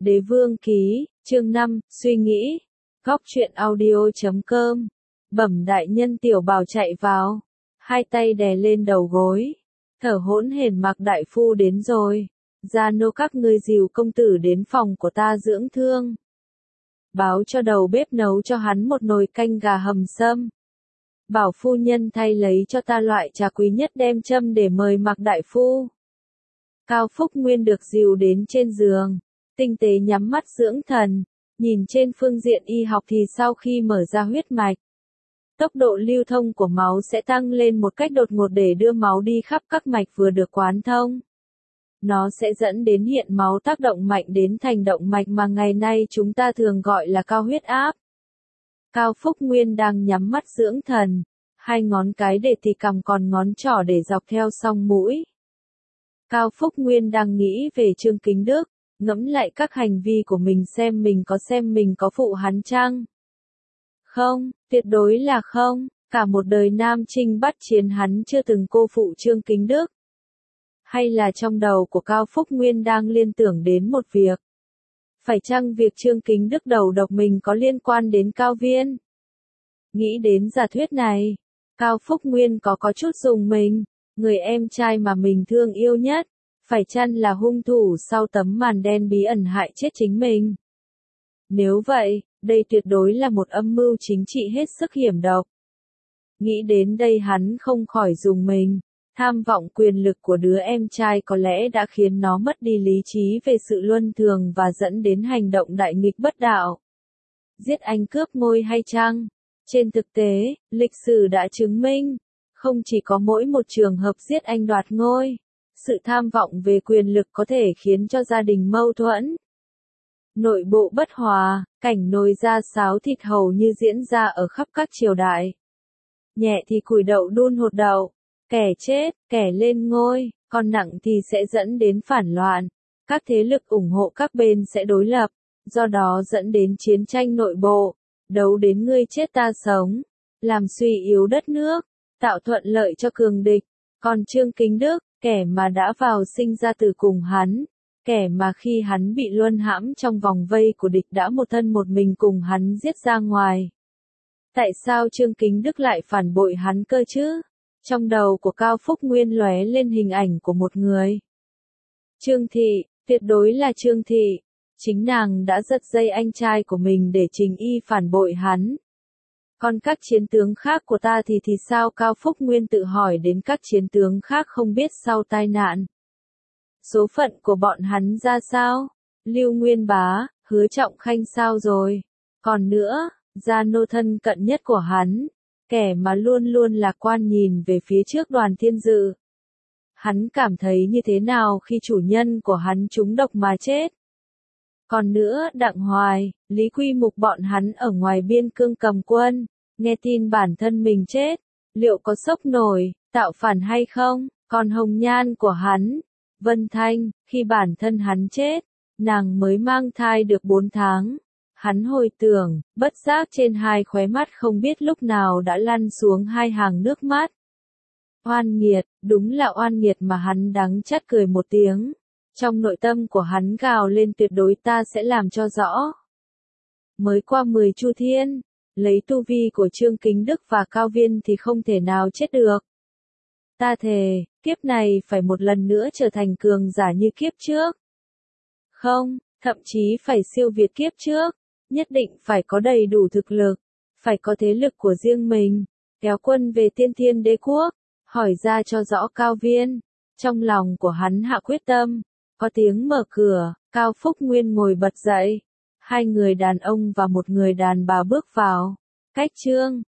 Đế vương ký, chương 5, suy nghĩ. Góc truyện audio.com. Bẩm đại nhân Tiểu Bảo chạy vào, hai tay đè lên đầu gối, thở hổn hển mặc đại phu đến rồi. Gia nô các ngươi dìu công tử đến phòng của ta dưỡng thương. Báo cho đầu bếp nấu cho hắn một nồi canh gà hầm sâm. Bảo phu nhân thay lấy cho ta loại trà quý nhất đem châm để mời mặc đại phu. Cao Phúc Nguyên được dìu đến trên giường, tinh tế nhắm mắt dưỡng thần, nhìn trên phương diện y học thì sau khi mở ra huyết mạch, tốc độ lưu thông của máu sẽ tăng lên một cách đột ngột để đưa máu đi khắp các mạch vừa được quán thông. Nó sẽ dẫn đến hiện máu tác động mạnh đến thành động mạch mà ngày nay chúng ta thường gọi là cao huyết áp. Cao Phúc Nguyên đang nhắm mắt dưỡng thần, hai ngón cái để tì cằm còn ngón trỏ để dọc theo song mũi. Cao Phúc Nguyên đang nghĩ về Trương Kính Đức, ngẫm lại các hành vi của mình xem mình có phụ hắn chăng? Không, tuyệt đối là không, cả một đời nam chinh bắt chiến hắn chưa từng cô phụ Trương Kính Đức. Hay là trong đầu của Cao Phúc Nguyên đang liên tưởng đến một việc? Phải chăng việc Trương Kính Đức đầu độc mình có liên quan đến Cao Viên? Nghĩ đến giả thuyết này, Cao Phúc Nguyên có chút rùng mình, người em trai mà mình thương yêu nhất, phải chăng là hung thủ sau tấm màn đen bí ẩn hại chết chính mình? Nếu vậy, đây tuyệt đối là một âm mưu chính trị hết sức hiểm độc. Nghĩ đến đây hắn không khỏi rùng mình, tham vọng quyền lực của đứa em trai có lẽ đã khiến nó mất đi lý trí về sự luân thường và dẫn đến hành động đại nghịch bất đạo. Giết anh cướp ngôi hay chăng? Trên thực tế, lịch sử đã chứng minh, không chỉ có mỗi một trường hợp giết anh đoạt ngôi, sự tham vọng về quyền lực có thể khiến cho gia đình mâu thuẫn, nội bộ bất hòa, cảnh nồi ra sáo thịt hầu như diễn ra ở khắp các triều đại. Nhẹ thì củi đậu đun hột đậu, kẻ chết, kẻ lên ngôi, còn nặng thì sẽ dẫn đến phản loạn, các thế lực ủng hộ các bên sẽ đối lập, do đó dẫn đến chiến tranh nội bộ, đấu đến ngươi chết ta sống, làm suy yếu đất nước, tạo thuận lợi cho cường địch. Còn Trương Kính Đức, kẻ mà đã vào sinh ra tử cùng hắn, kẻ mà khi hắn bị luân hãm trong vòng vây của địch đã một thân một mình cùng hắn giết ra ngoài. Tại sao Trương Kính Đức lại phản bội hắn cơ chứ? Trong đầu của Cao Phúc Nguyên lóe lên hình ảnh của một người. Trương Thị, tuyệt đối là Trương Thị. Chính nàng đã giật dây anh trai của mình để Trình Y phản bội hắn. Còn các chiến tướng khác của ta thì sao? Cao Phúc Nguyên tự hỏi đến các chiến tướng khác không biết sau tai nạn. Số phận của bọn hắn ra sao? Lưu Nguyên Bá, Hứa Trọng Khanh sao rồi? Còn nữa, gia nô thân cận nhất của hắn, kẻ mà luôn luôn lạc quan nhìn về phía trước Đoàn Thiên Dự. Hắn cảm thấy như thế nào khi chủ nhân của hắn trúng độc mà chết? Còn nữa, Đặng Hoài, Lý Quy Mục bọn hắn ở ngoài biên cương cầm quân, nghe tin bản thân mình chết, liệu có sốc nổi, tạo phản hay không? Còn hồng nhan của hắn, Vân Thanh, khi bản thân hắn chết, nàng mới mang thai được 4 tháng. Hắn hồi tưởng, bất giác trên hai khóe mắt không biết lúc nào đã lăn xuống hai hàng nước mắt. Oan nghiệt, đúng là oan nghiệt mà hắn đắng chát cười một tiếng. Trong nội tâm của hắn gào lên tuyệt đối ta sẽ làm cho rõ. Mới qua 10 chu thiên, lấy tu vi của Trương Kính Đức và Cao Viên thì không thể nào chết được. Ta thề, kiếp này phải một lần nữa trở thành cường giả như kiếp trước. Không, thậm chí phải siêu việt kiếp trước. Nhất định phải có đầy đủ thực lực, phải có thế lực của riêng mình, kéo quân về Tiên Thiên Đế Quốc, hỏi ra cho rõ Cao Viên. Trong lòng của hắn hạ quyết tâm, có tiếng mở cửa, Cao Phúc Nguyên ngồi bật dậy. Hai người đàn ông và một người đàn bà bước vào. Cách Trương